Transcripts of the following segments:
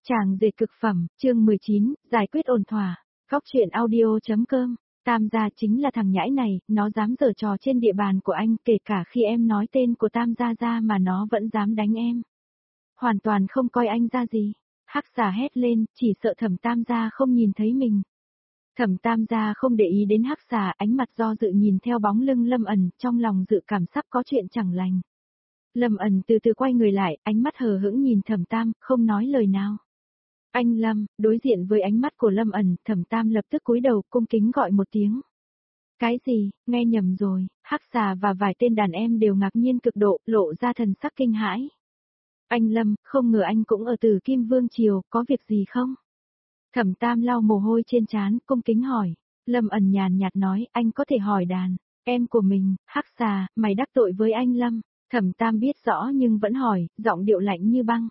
Chàng dệt cực phẩm, chương 19, giải quyết ổn thỏa. Góc truyện audio.com. Tam gia chính là thằng nhãi này, nó dám giở trò trên địa bàn của anh, kể cả khi em nói tên của Tam gia ra mà nó vẫn dám đánh em. Hoàn toàn không coi anh ra gì. Hắc xà hét lên, chỉ sợ Thẩm Tam gia không nhìn thấy mình. Thẩm Tam gia không để ý đến Hắc xà, ánh mặt do dự nhìn theo bóng lưng Lâm ẩn, trong lòng dự cảm sắp có chuyện chẳng lành. Lâm ẩn từ từ quay người lại, ánh mắt hờ hững nhìn Thẩm Tam, không nói lời nào. Anh Lâm, đối diện với ánh mắt của Lâm ẩn, Thẩm Tam lập tức cúi đầu, cung kính gọi một tiếng. Cái gì, nghe nhầm rồi, Hắc xà và vài tên đàn em đều ngạc nhiên cực độ, lộ ra thần sắc kinh hãi. Anh Lâm, không ngờ anh cũng ở Tử Kim Vương Triều, có việc gì không? Thẩm Tam lau mồ hôi trên trán, cung kính hỏi. Lâm ẩn nhàn nhạt nói, anh có thể hỏi đàn, em của mình, Hắc xà, mày đắc tội với anh Lâm. Thẩm Tam biết rõ nhưng vẫn hỏi, giọng điệu lạnh như băng.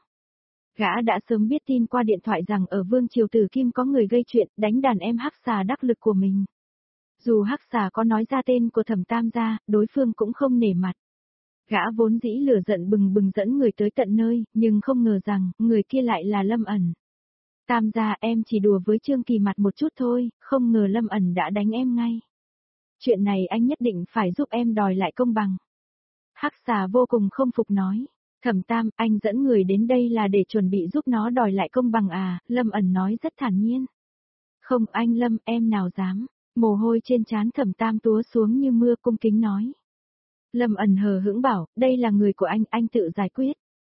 Gã đã sớm biết tin qua điện thoại rằng ở Vương Triều Tử Kim có người gây chuyện, đánh đàn em Hắc xà đắc lực của mình. Dù Hắc xà có nói ra tên của Thẩm Tam ra, đối phương cũng không nể mặt. Gã vốn dĩ lửa giận bừng bừng dẫn người tới tận nơi, nhưng không ngờ rằng, người kia lại là Lâm ẩn. Tam gia, em chỉ đùa với Trương Kỳ mặt một chút thôi, không ngờ Lâm ẩn đã đánh em ngay. Chuyện này anh nhất định phải giúp em đòi lại công bằng. Hắc xà vô cùng không phục nói. Thẩm Tam, anh dẫn người đến đây là để chuẩn bị giúp nó đòi lại công bằng à, Lâm ẩn nói rất thản nhiên. Không anh Lâm, em nào dám, mồ hôi trên trán Thẩm Tam túa xuống như mưa cung kính nói. Lâm ẩn hờ hững bảo, đây là người của anh tự giải quyết.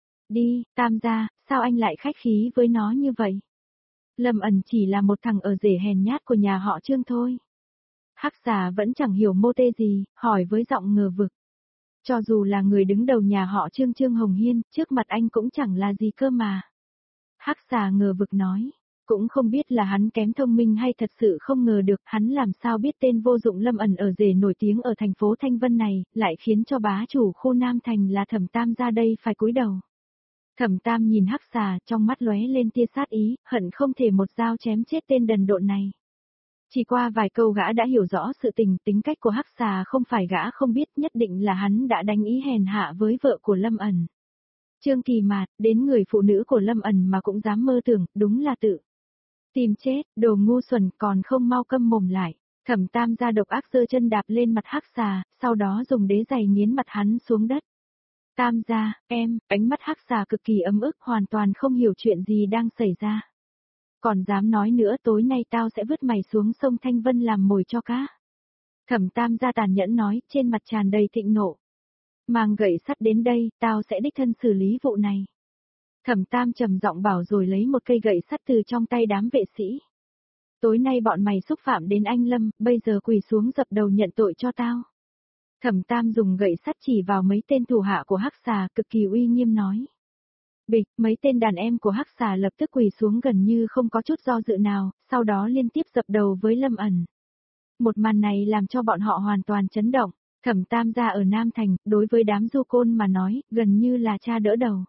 Đi, Tam gia, sao anh lại khách khí với nó như vậy? Lâm ẩn chỉ là một thằng ở rể hèn nhát của nhà họ Trương thôi. Hắc xà vẫn chẳng hiểu mô tê gì, hỏi với giọng ngờ vực. Cho dù là người đứng đầu nhà họ Trương Trương Hồng Hiên, trước mặt anh cũng chẳng là gì cơ mà. Hắc xà ngờ vực nói, cũng không biết là hắn kém thông minh hay thật sự không ngờ được hắn làm sao biết tên vô dụng Lâm ẩn ở rể nổi tiếng ở thành phố Thanh Vân này, lại khiến cho bá chủ khu Nam Thành là Thẩm Tam ra đây phải cúi đầu. Thẩm Tam nhìn Hắc xà trong mắt lóe lên tia sát ý, hận không thể một dao chém chết tên đần độn này. Chỉ qua vài câu gã đã hiểu rõ sự tính cách của Hắc xà không phải gã không biết, nhất định là hắn đã đánh ý hèn hạ với vợ của Lâm ẩn. Trương Kỳ Mạt, đến người phụ nữ của Lâm ẩn mà cũng dám mơ tưởng, đúng là tự tìm chết, đồ ngu xuẩn, còn không mau câm mồm lại. Thẩm Tam ra độc ác giơ chân đạp lên mặt Hắc xà, sau đó dùng đế giày nghiến mặt hắn xuống đất. Tam gia, em, ánh mắt Hắc xà cực kỳ ấm ức, hoàn toàn không hiểu chuyện gì đang xảy ra. Còn dám nói nữa, tối nay tao sẽ vứt mày xuống sông Thanh Vân làm mồi cho cá. Thẩm Tam gia tàn nhẫn nói, trên mặt tràn đầy thịnh nộ. Mang gậy sắt đến đây, tao sẽ đích thân xử lý vụ này. Thẩm Tam trầm giọng bảo rồi lấy một cây gậy sắt từ trong tay đám vệ sĩ. Tối nay bọn mày xúc phạm đến anh Lâm, bây giờ quỳ xuống dập đầu nhận tội cho tao. Thẩm Tam dùng gậy sắt chỉ vào mấy tên thủ hạ của Hắc xà, cực kỳ uy nghiêm nói. Bịch, mấy tên đàn em của Hắc xà lập tức quỳ xuống gần như không có chút do dự nào, sau đó liên tiếp dập đầu với Lâm ẩn. Một màn này làm cho bọn họ hoàn toàn chấn động. Thẩm Tam gia ở Nam Thành, đối với đám du côn mà nói, gần như là cha đỡ đầu.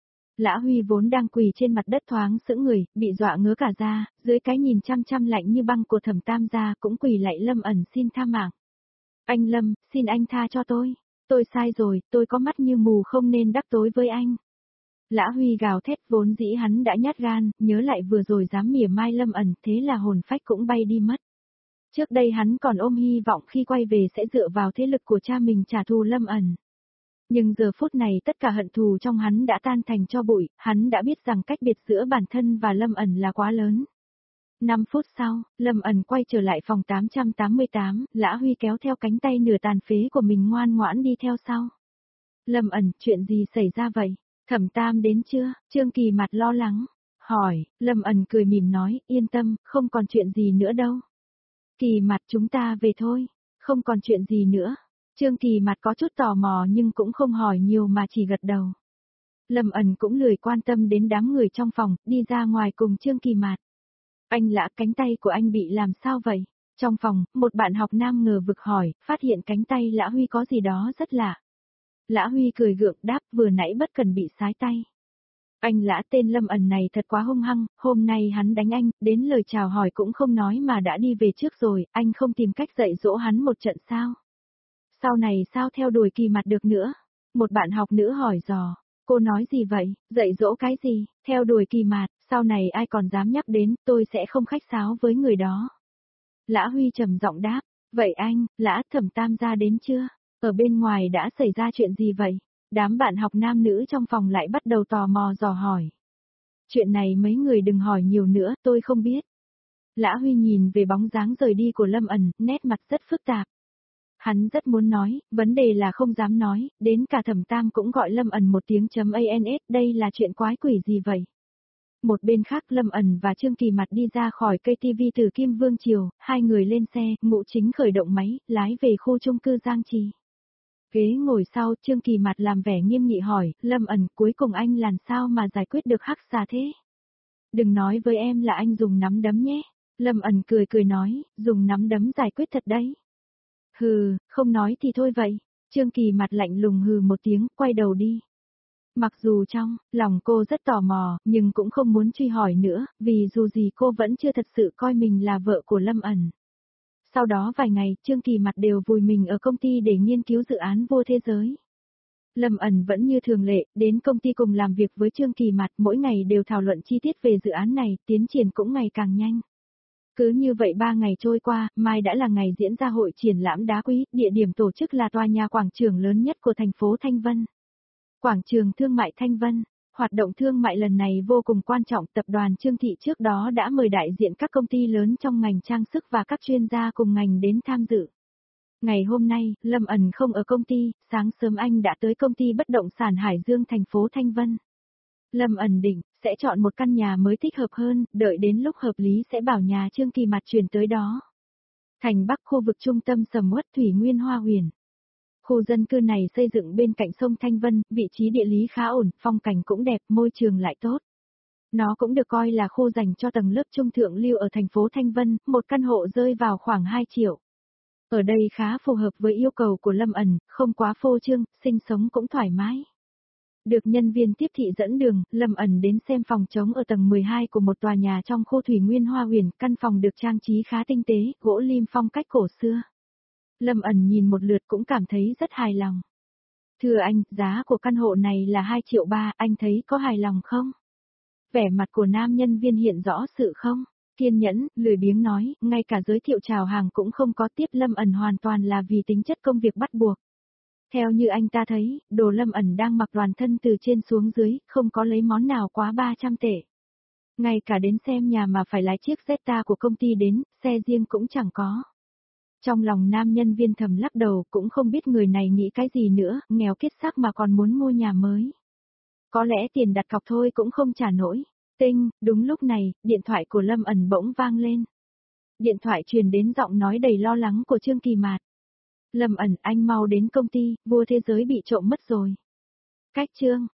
Lã Huy vốn đang quỳ trên mặt đất thoáng sững người, bị dọa ngớ cả da, dưới cái nhìn chăm chăm lạnh như băng của Thẩm Tam gia cũng quỳ lại Lâm ẩn xin tha mạng. Anh Lâm, xin anh tha cho tôi sai rồi, tôi có mắt như mù không nên đắc tội với anh. Lã Huy gào thét, vốn dĩ hắn đã nhát gan, nhớ lại vừa rồi dám mỉa mai Lâm ẩn, thế là hồn phách cũng bay đi mất. Trước đây hắn còn ôm hy vọng khi quay về sẽ dựa vào thế lực của cha mình trả thù Lâm ẩn. Nhưng giờ phút này tất cả hận thù trong hắn đã tan thành tro bụi, hắn đã biết rằng cách biệt giữa bản thân và Lâm ẩn là quá lớn. 5 phút sau, Lâm ẩn quay trở lại phòng 888, Lã Huy kéo theo cánh tay nửa tàn phế của mình ngoan ngoãn đi theo sau. Lâm ẩn, chuyện gì xảy ra vậy? Thẩm Tam đến chưa? Trương Kỳ mặt lo lắng. Hỏi, Lâm ẩn cười mỉm nói, yên tâm, không còn chuyện gì nữa đâu. Kỳ mặt, chúng ta về thôi. Không còn chuyện gì nữa. Trương Kỳ mặt có chút tò mò nhưng cũng không hỏi nhiều mà chỉ gật đầu. Lâm ẩn cũng lười quan tâm đến đám người trong phòng, đi ra ngoài cùng Trương Kỳ mặt. Anh Lã, cánh tay của anh bị làm sao vậy? Trong phòng, một bạn học nam ngờ vực hỏi, phát hiện cánh tay Lã Huy có gì đó rất lạ. Lã Huy cười gượng đáp, vừa nãy bất cần bị sái tay. Anh Lã, tên Lâm ẩn này thật quá hung hăng, hôm nay hắn đánh anh, đến lời chào hỏi cũng không nói mà đã đi về trước rồi, anh không tìm cách dạy dỗ hắn một trận sao? Sau này sao theo đuổi Kỳ mặt được nữa? Một bạn học nữ hỏi dò, cô nói gì vậy, dạy dỗ cái gì, theo đuổi Kỳ mặt, Sau này ai còn dám nhắc đến, tôi sẽ không khách sáo với người đó. Lã Huy trầm giọng đáp, vậy anh, Lã Thẩm Tam gia đến chưa? Ở bên ngoài đã xảy ra chuyện gì vậy? Đám bạn học nam nữ trong phòng lại bắt đầu tò mò dò hỏi. Chuyện này mấy người đừng hỏi nhiều nữa, tôi không biết. Lã Huy nhìn về bóng dáng rời đi của Lâm ẩn, nét mặt rất phức tạp. Hắn rất muốn nói, vấn đề là không dám nói, đến cả Thẩm Tam cũng gọi Lâm ẩn một tiếng .ans, đây là chuyện quái quỷ gì vậy? Một bên khác Lâm ẩn và Trương Kỳ Mặt đi ra khỏi cây TV từ Kim Vương Triều, hai người lên xe, Ngũ Chính khởi động máy, lái về khu chung cư Giang Trì. Ghế ngồi sau, Trương Kỳ Mặt làm vẻ nghiêm nghị hỏi, Lâm ẩn, cuối cùng anh làm sao mà giải quyết được Hắc Xà thế? Đừng nói với em là anh dùng nắm đấm nhé. Lâm ẩn cười cười nói, dùng nắm đấm giải quyết thật đấy. Hừ, không nói thì thôi vậy. Trương Kỳ Mặt lạnh lùng hừ một tiếng, quay đầu đi. Mặc dù trong lòng cô rất tò mò, nhưng cũng không muốn truy hỏi nữa, vì dù gì cô vẫn chưa thật sự coi mình là vợ của Lâm ẩn. Sau đó vài ngày, Trương Kỳ Mặt đều vùi mình ở công ty để nghiên cứu dự án Vô Thế Giới. Lâm ẩn vẫn như thường lệ, đến công ty cùng làm việc với Trương Kỳ Mặt, mỗi ngày đều thảo luận chi tiết về dự án này, tiến triển cũng ngày càng nhanh. Cứ như vậy 3 ngày trôi qua, mai đã là ngày diễn ra hội triển lãm đá quý, địa điểm tổ chức là tòa nhà quảng trường lớn nhất của thành phố Thanh Vân. Quảng trường thương mại Thanh Vân, hoạt động thương mại lần này vô cùng quan trọng, tập đoàn Trương Thị trước đó đã mời đại diện các công ty lớn trong ngành trang sức và các chuyên gia cùng ngành đến tham dự. Ngày hôm nay, Lâm ẩn không ở công ty, sáng sớm anh đã tới công ty bất động sản Hải Dương thành phố Thanh Vân. Lâm ẩn định, sẽ chọn một căn nhà mới thích hợp hơn, đợi đến lúc hợp lý sẽ bảo nhà Trương Kỳ Mặt chuyển tới đó. Thành Bắc, khu vực trung tâm sầm uất Thủy Nguyên Hoa Huyền. Khu dân cư này xây dựng bên cạnh sông Thanh Vân, vị trí địa lý khá ổn, phong cảnh cũng đẹp, môi trường lại tốt. Nó cũng được coi là khu dành cho tầng lớp trung thượng lưu ở thành phố Thanh Vân, một căn hộ rơi vào khoảng 2 triệu. Ở đây khá phù hợp với yêu cầu của Lâm ẩn, không quá phô trương, sinh sống cũng thoải mái. Được nhân viên tiếp thị dẫn đường, Lâm ẩn đến xem phòng trống ở tầng 12 của một tòa nhà trong khu Thủy Nguyên Hoa Huyền, căn phòng được trang trí khá tinh tế, gỗ lim phong cách cổ xưa. Lâm ẩn nhìn một lượt cũng cảm thấy rất hài lòng. Thưa anh, giá của căn hộ này là 2,3 triệu, anh thấy có hài lòng không? Vẻ mặt của nam nhân viên hiện rõ sự không? Kiên nhẫn, lười biếng nói, ngay cả giới thiệu chào hàng cũng không có, tiếp Lâm ẩn hoàn toàn là vì tính chất công việc bắt buộc. Theo như anh ta thấy, đồ Lâm ẩn đang mặc toàn thân từ trên xuống dưới, không có lấy món nào quá 300 tệ. Ngay cả đến xem nhà mà phải lái chiếc Jetta của công ty đến, xe riêng cũng chẳng có. Trong lòng nam nhân viên thầm lắc đầu, cũng không biết người này nghĩ cái gì nữa, nghèo kiết xác mà còn muốn mua nhà mới. Có lẽ tiền đặt cọc thôi cũng không trả nổi. Tinh, đúng lúc này, điện thoại của Lâm ẩn bỗng vang lên. Điện thoại truyền đến giọng nói đầy lo lắng của Trương Kỳ Mạt. Lâm ẩn, anh mau đến công ty, Vua Thế Giới bị trộm mất rồi. Cách Trương,